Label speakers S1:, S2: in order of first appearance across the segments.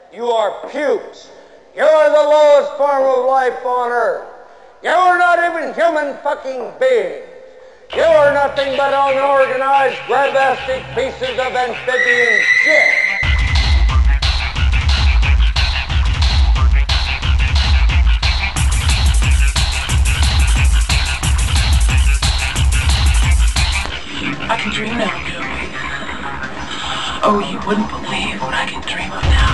S1: You are pukes. You are the lowest form of life on Earth. You are not even human fucking beings. You are nothing but unorganized, grabastic pieces of amphibian shit.
S2: I can dream now, Joey. Oh, you wouldn't believe what I can dream of now.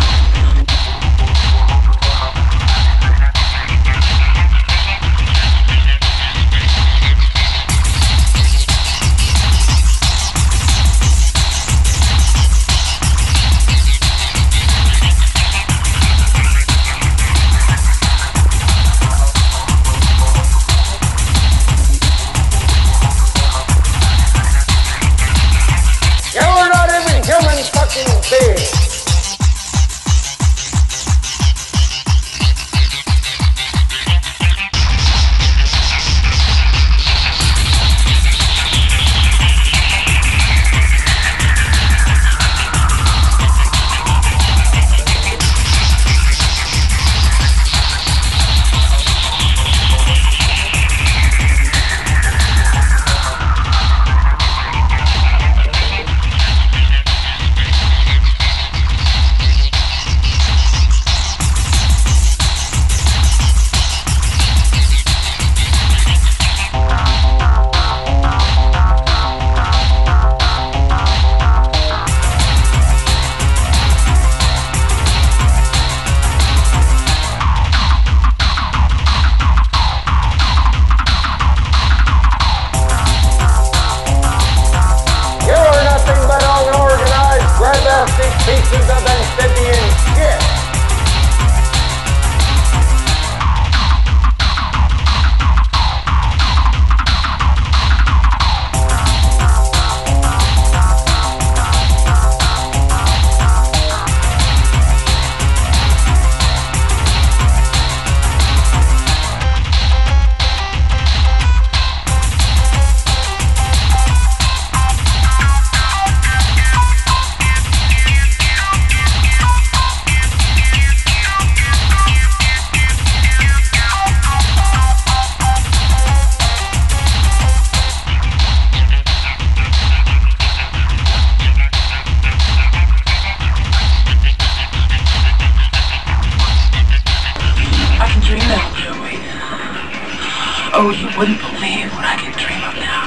S2: Pieces of amphibian shit. Oh, you wouldn't believe what I can dream of now.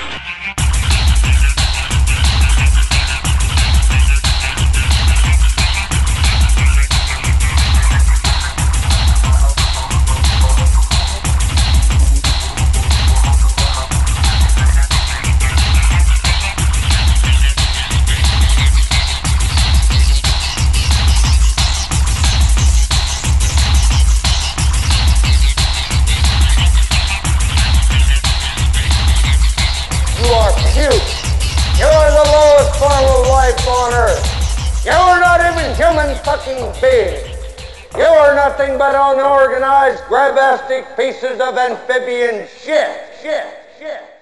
S2: You are the lowest form of life on Earth. You are not even human fucking beings. You are nothing but unorganized, grabastic pieces of amphibian shit.